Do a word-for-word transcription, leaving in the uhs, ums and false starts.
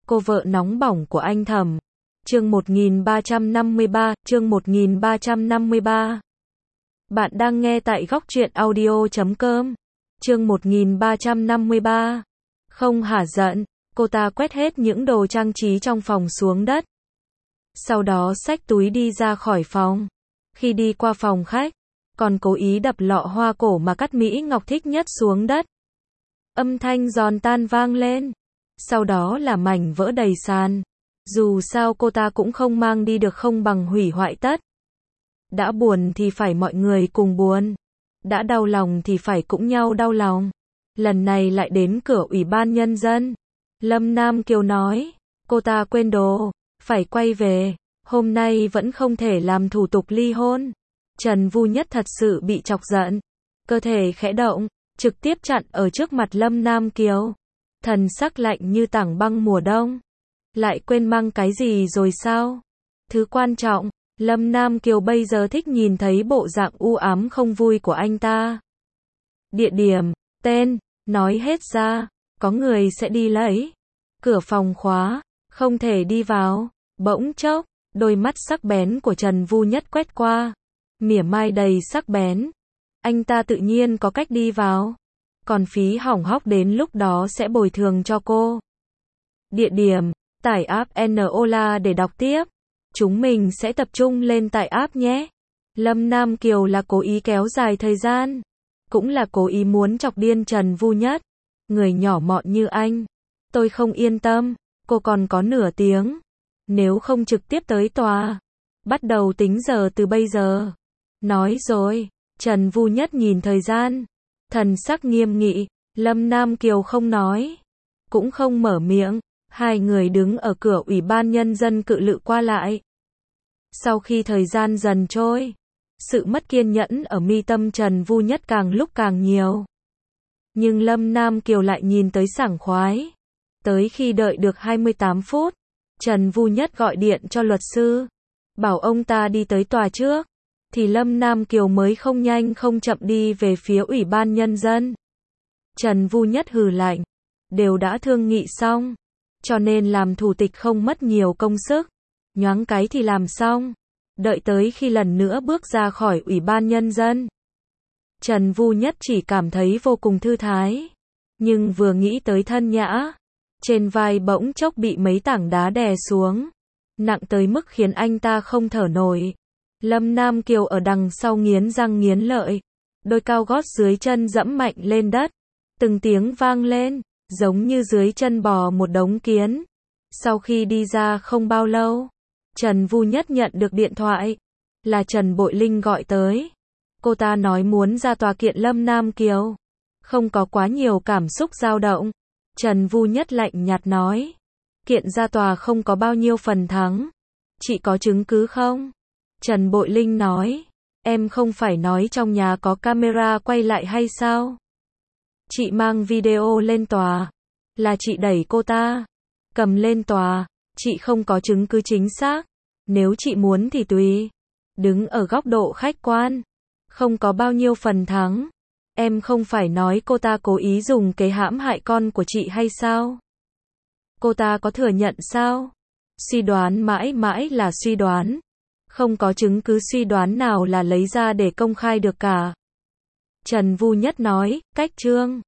cô vợ nóng bỏng của anh Thẩm. Chương một nghìn ba trăm năm mươi ba, chương một nghìn ba trăm năm mươi ba. Bạn đang nghe tại góc truyện audio chấm com. Chương một nghìn ba trăm năm mươi ba. Không hả giận, cô ta quét hết những đồ trang trí trong phòng xuống đất. Sau đó xách túi đi ra khỏi phòng. Khi đi qua phòng khách, còn cố ý đập lọ hoa cổ mà Cát Mỹ Ngọc thích nhất xuống đất. Âm thanh giòn tan vang lên. Sau đó là mảnh vỡ đầy sàn. Dù sao cô ta cũng không mang đi được, không bằng hủy hoại tất. Đã buồn thì phải mọi người cùng buồn. Đã đau lòng thì phải cũng nhau đau lòng. Lần này lại đến cửa Ủy ban Nhân dân. Lâm Nam Kiều nói, cô ta quên đồ, phải quay về, hôm nay vẫn không thể làm thủ tục ly hôn. Trần Vu Nhất thật sự bị chọc giận, cơ thể khẽ động, trực tiếp chặn ở trước mặt Lâm Nam Kiều. Thần sắc lạnh như tảng băng mùa đông. Lại quên mang cái gì rồi sao? Thứ quan trọng, Lâm Nam Kiều bây giờ thích nhìn thấy bộ dạng u ám không vui của anh ta. Địa điểm, tên, nói hết ra, có người sẽ đi lấy. Cửa phòng khóa, không thể đi vào. Bỗng chốc, đôi mắt sắc bén của Trần Vu Nhất quét qua. Mỉa mai đầy sắc bén. Anh ta tự nhiên có cách đi vào. Còn phí hỏng hóc đến lúc đó sẽ bồi thường cho cô. Địa điểm, tải app Nola để đọc tiếp. Chúng mình sẽ tập trung lên tải app nhé. Lâm Nam Kiều là cố ý kéo dài thời gian. Cũng là cố ý muốn chọc điên Trần Vu Nhất. Người nhỏ mọn như anh. Tôi không yên tâm, cô còn có nửa tiếng. Nếu không trực tiếp tới tòa. Bắt đầu tính giờ từ bây giờ. Nói rồi, Trần Vu Nhất nhìn thời gian. Thần sắc nghiêm nghị, Lâm Nam Kiều không nói. Cũng không mở miệng. Hai người đứng ở cửa Ủy ban Nhân dân cự lự qua lại. Sau khi thời gian dần trôi, sự mất kiên nhẫn ở mi tâm Trần Vu Nhất càng lúc càng nhiều. Nhưng Lâm Nam Kiều lại nhìn tới sảng khoái. Tới khi đợi được hai mươi tám phút, Trần Vu Nhất gọi điện cho luật sư, bảo ông ta đi tới tòa trước, thì Lâm Nam Kiều mới không nhanh không chậm đi về phía Ủy ban Nhân dân. Trần Vu Nhất hừ lạnh, đều đã thương nghị xong, cho nên làm thủ tục không mất nhiều công sức, nhoáng cái thì làm xong, đợi tới khi lần nữa bước ra khỏi Ủy ban Nhân dân. Trần Vu Nhất chỉ cảm thấy vô cùng thư thái, nhưng vừa nghĩ tới thân nhã, trên vai bỗng chốc bị mấy tảng đá đè xuống, nặng tới mức khiến anh ta không thở nổi. Lâm Nam Kiều ở đằng sau nghiến răng nghiến lợi, đôi cao gót dưới chân dẫm mạnh lên đất, từng tiếng vang lên, giống như dưới chân bò một đống kiến. Sau khi đi ra không bao lâu, Trần Vu Nhất nhận được điện thoại, là Trần Bội Linh gọi tới. Cô ta nói muốn ra tòa kiện Lâm Nam Kiều. Không có quá nhiều cảm xúc dao động. Trần Vu Nhất lạnh nhạt nói, kiện ra tòa không có bao nhiêu phần thắng. Chị có chứng cứ không? Trần Bội Linh nói, em không phải nói trong nhà có camera quay lại hay sao? Chị mang video lên tòa, là chị đẩy cô ta, cầm lên tòa, chị không có chứng cứ chính xác. Nếu chị muốn thì tùy. Đứng ở góc độ khách quan, không có bao nhiêu phần thắng. Em không phải nói cô ta cố ý dùng kế hãm hại con của chị hay sao? Cô ta có thừa nhận sao? Suy đoán mãi mãi là suy đoán. Không có chứng cứ suy đoán nào là lấy ra để công khai được cả. Trần Vu Nhất nói, cách trương.